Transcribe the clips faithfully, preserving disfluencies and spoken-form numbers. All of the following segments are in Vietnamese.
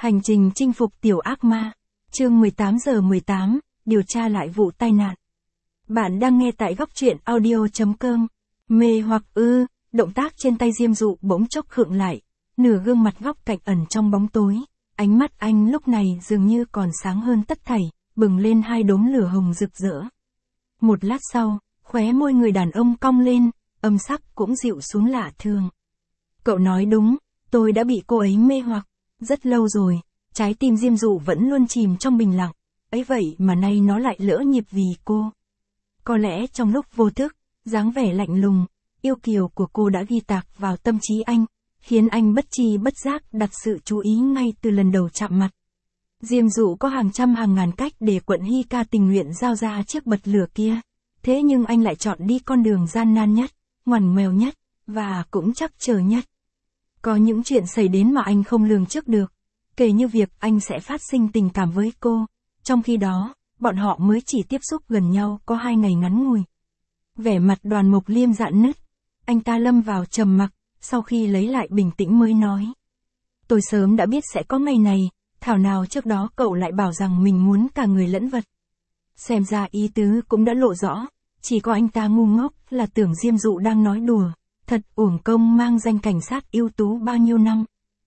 Hành trình chinh phục tiểu ác ma. Chương mười tám giờ mười tám, điều tra lại vụ tai nạn. Bạn đang nghe tại góc truyện audio chấm com. Mê hoặc ư, động tác trên tay Diêm Dụ bỗng chốc khựng lại, nửa gương mặt góc cạnh ẩn trong bóng tối, ánh mắt anh lúc này dường như còn sáng hơn tất thảy, bừng lên hai đốm lửa hồng rực rỡ. Một lát sau, khóe môi người đàn ông cong lên, âm sắc cũng dịu xuống lạ thường. Cậu nói đúng, tôi đã bị cô ấy mê hoặc. Rất lâu rồi, trái tim Diêm Dụ vẫn luôn chìm trong bình lặng, ấy vậy mà nay nó lại lỡ nhịp vì cô. Có lẽ trong lúc vô thức, dáng vẻ lạnh lùng, yêu kiều của cô đã ghi tạc vào tâm trí anh, khiến anh bất tri bất giác đặt sự chú ý ngay từ lần đầu chạm mặt. Diêm Dụ có hàng trăm hàng ngàn cách để quận Hy Ca tình nguyện giao ra chiếc bật lửa kia, thế nhưng anh lại chọn đi con đường gian nan nhất, ngoằn ngoèo nhất, và cũng trắc trở nhất. Có những chuyện xảy đến mà anh không lường trước được, kể như việc anh sẽ phát sinh tình cảm với cô, trong khi đó, bọn họ mới chỉ tiếp xúc gần nhau có hai ngày ngắn ngủi. Vẻ mặt Đoàn Mộc Liêm rạn nứt, anh ta lâm vào trầm mặc, sau khi lấy lại bình tĩnh mới nói. Tôi sớm đã biết sẽ có ngày này, thảo nào trước đó cậu lại bảo rằng mình muốn cả người lẫn vật. Xem ra ý tứ cũng đã lộ rõ, chỉ có anh ta ngu ngốc là tưởng Diêm Dụ đang nói đùa. Thật uổng công mang danh cảnh sát ưu tú bao nhiêu năm.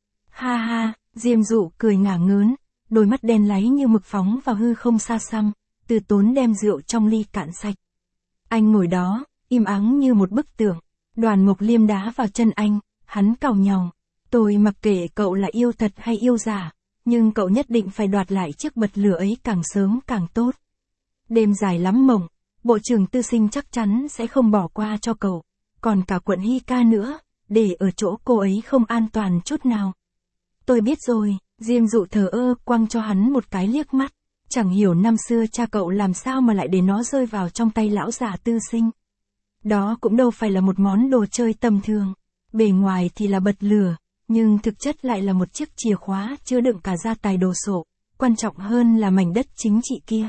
Ha ha, Diêm Dụ cười ngả ngớn, đôi mắt đen láy như mực phóng vào hư không xa xăm, từ tốn đem rượu trong ly cạn sạch. Anh ngồi đó, im ắng như một bức tượng, Đoàn Mộc Liêm đá vào chân anh, hắn càu nhàu. Tôi mặc kệ cậu là yêu thật hay yêu giả, nhưng cậu nhất định phải đoạt lại chiếc bật lửa ấy càng sớm càng tốt. Đêm dài lắm mộng, Bộ trưởng Tư Sinh chắc chắn sẽ không bỏ qua cho cậu. Còn cả quận Hy Ca nữa, để ở chỗ cô ấy không an toàn chút nào. Tôi biết rồi, Diêm Dụ thờ ơ quăng cho hắn một cái liếc mắt, chẳng hiểu năm xưa cha cậu làm sao mà lại để nó rơi vào trong tay lão già Tư Sinh. Đó cũng đâu phải là một món đồ chơi tầm thường, bề ngoài thì là bật lửa, nhưng thực chất lại là một chiếc chìa khóa chứa đựng cả gia tài đồ sộ, quan trọng hơn là mảnh đất chính trị kia.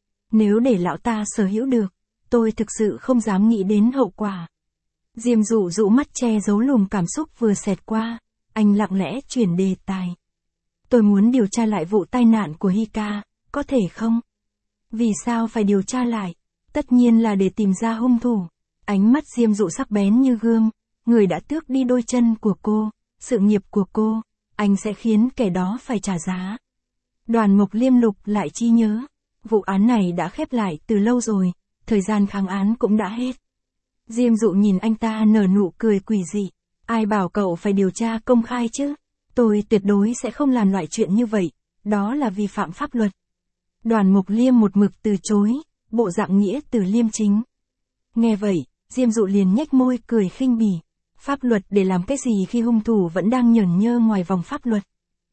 Nếu để lão ta sở hữu được, tôi thực sự không dám nghĩ đến hậu quả. Diêm Dụ dụ mắt che giấu luồng cảm xúc vừa xẹt qua, anh lặng lẽ chuyển đề tài. Tôi muốn điều tra lại vụ tai nạn của Hy Ca, có thể không? Vì sao phải điều tra lại? Tất nhiên là để tìm ra hung thủ. Ánh mắt Diêm Dụ sắc bén như gươm, người đã tước đi đôi chân của cô, sự nghiệp của cô, anh sẽ khiến kẻ đó phải trả giá. Đoàn Mộc Liêm lục lại chi nhớ, vụ án này đã khép lại từ lâu rồi, thời gian kháng án cũng đã hết. Diêm Dụ nhìn anh ta nở nụ cười quỷ dị. Ai bảo cậu phải điều tra công khai chứ? Tôi tuyệt đối sẽ không làm loại chuyện như vậy, đó là vi phạm pháp luật. Đoàn Mộc Liêm một mực từ chối, bộ dạng nghĩa từ liêm chính. Nghe vậy, Diêm Dụ liền nhếch môi cười khinh bỉ. Pháp luật để làm cái gì khi hung thủ vẫn đang nhởn nhơ ngoài vòng pháp luật?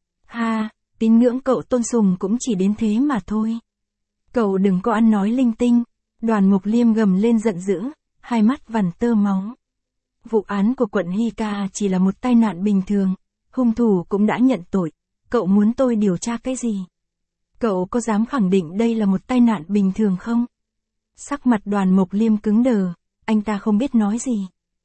Ha, tín ngưỡng cậu tôn sùng cũng chỉ đến thế mà thôi. Cậu đừng có ăn nói linh tinh. Đoàn Mộc Liêm gầm lên giận dữ, hai mắt vằn tơ máu. Vụ án của quận Hy Ca chỉ là một tai nạn bình thường, hung thủ cũng đã nhận tội, cậu muốn tôi điều tra cái gì? Cậu có dám khẳng định đây là một tai nạn bình thường không? Sắc mặt Đoàn Mộc Liêm cứng đờ, anh ta không biết nói gì.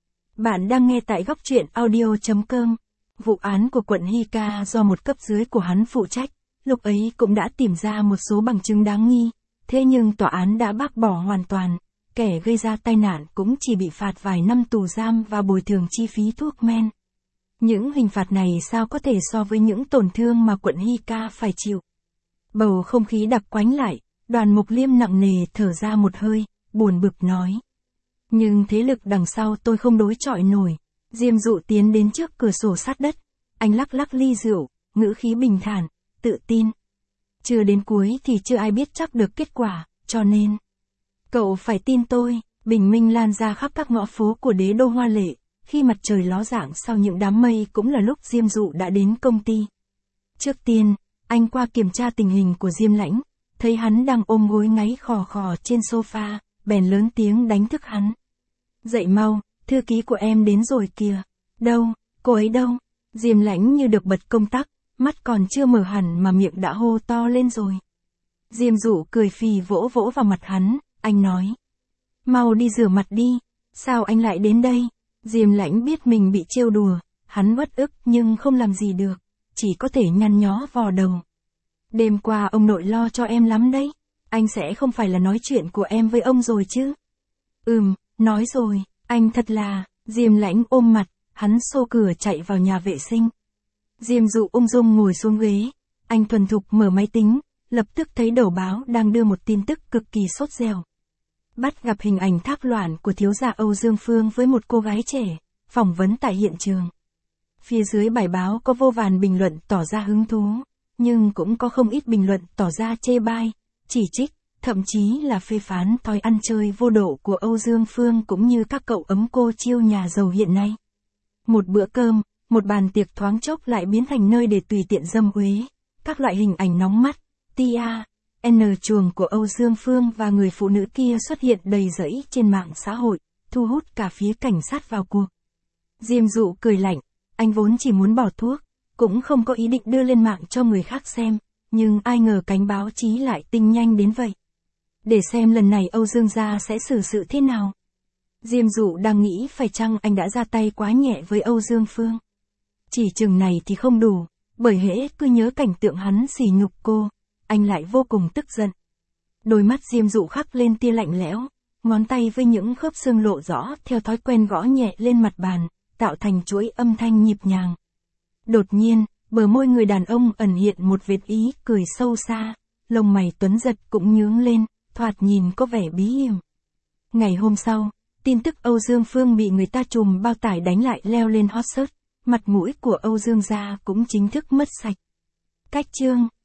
Bạn đang nghe tại góc truyện audio chấm com. Vụ án của quận Hy Ca do một cấp dưới của hắn phụ trách, lúc ấy cũng đã tìm ra một số bằng chứng đáng nghi, thế nhưng tòa án đã bác bỏ hoàn toàn. Kẻ gây ra tai nạn cũng chỉ bị phạt vài năm tù giam và bồi thường chi phí thuốc men. Những hình phạt này sao có thể so với những tổn thương mà quận Hy Ca phải chịu. Bầu không khí đặc quánh lại, Đoàn Mộc Liêm nặng nề thở ra một hơi, buồn bực nói. Nhưng thế lực đằng sau tôi không đối chọi nổi. Diêm Dụ tiến đến trước cửa sổ sát đất, anh lắc lắc ly rượu, ngữ khí bình thản, tự tin. Chưa đến cuối thì chưa ai biết chắc được kết quả, cho nên... Cậu phải tin tôi, bình minh lan ra khắp các ngõ phố của đế đô hoa lệ, khi mặt trời ló dạng sau những đám mây cũng là lúc Diêm Dụ đã đến công ty. Trước tiên, anh qua kiểm tra tình hình của Diêm Lãnh, thấy hắn đang ôm gối ngáy khò khò trên sofa, bèn lớn tiếng đánh thức hắn. Dậy mau, thư ký của em đến rồi kìa. Đâu, cô ấy đâu? Diêm Lãnh như được bật công tắc, mắt còn chưa mở hẳn mà miệng đã hô to lên rồi. Diêm Dụ cười phì vỗ vỗ vào mặt hắn. Anh nói, mau đi rửa mặt đi, sao anh lại đến đây? Diêm Lãnh biết mình bị trêu đùa, hắn uất ức nhưng không làm gì được. chỉ có thể nhăn nhó vò đầu. Đêm qua ông nội lo cho em lắm đấy, anh sẽ không phải là nói chuyện của em với ông rồi chứ? Ừm, nói rồi, anh thật là, Diêm Lãnh ôm mặt, hắn xô cửa chạy vào nhà vệ sinh. Diêm Dụ ung dung ngồi xuống ghế, anh thuần thục mở máy tính, lập tức thấy đầu báo đang đưa một tin tức cực kỳ sốt dẻo. Bắt gặp hình ảnh thác loạn của thiếu gia Âu Dương Phương với một cô gái trẻ, phỏng vấn tại hiện trường. Phía dưới bài báo có vô vàn bình luận tỏ ra hứng thú, nhưng cũng có không ít bình luận tỏ ra chê bai, chỉ trích, thậm chí là phê phán thói ăn chơi vô độ của Âu Dương Phương cũng như các cậu ấm cô chiêu nhà giàu hiện nay. Một bữa cơm, một bàn tiệc thoáng chốc lại biến thành nơi để tùy tiện dâm uế, các loại hình ảnh nóng mắt, tia, N chuồng của Âu Dương Phương và người phụ nữ kia xuất hiện đầy rẫy trên mạng xã hội, thu hút cả phía cảnh sát vào cuộc. Diêm Dụ cười lạnh, anh vốn chỉ muốn bỏ thuốc, cũng không có ý định đưa lên mạng cho người khác xem, nhưng ai ngờ cánh báo chí lại tinh nhanh đến vậy. Để xem lần này Âu Dương gia sẽ xử sự thế nào. Diêm Dụ đang nghĩ phải chăng anh đã ra tay quá nhẹ với Âu Dương Phương. Chỉ chừng này thì không đủ, bởi hễ cứ nhớ cảnh tượng hắn sỉ nhục cô, anh lại vô cùng tức giận. Đôi mắt Diêm Dụ khắc lên tia lạnh lẽo, ngón tay với những khớp xương lộ rõ theo thói quen gõ nhẹ lên mặt bàn, tạo thành chuỗi âm thanh nhịp nhàng. Đột nhiên, bờ môi người đàn ông ẩn hiện một vệt ý cười sâu xa, lông mày tuấn giật cũng nhướng lên, thoạt nhìn có vẻ bí hiểm. Ngày hôm sau, tin tức Âu Dương Phương bị người ta trùm bao tải đánh lại leo lên hot search, mặt mũi của Âu Dương gia cũng chính thức mất sạch. Cách chương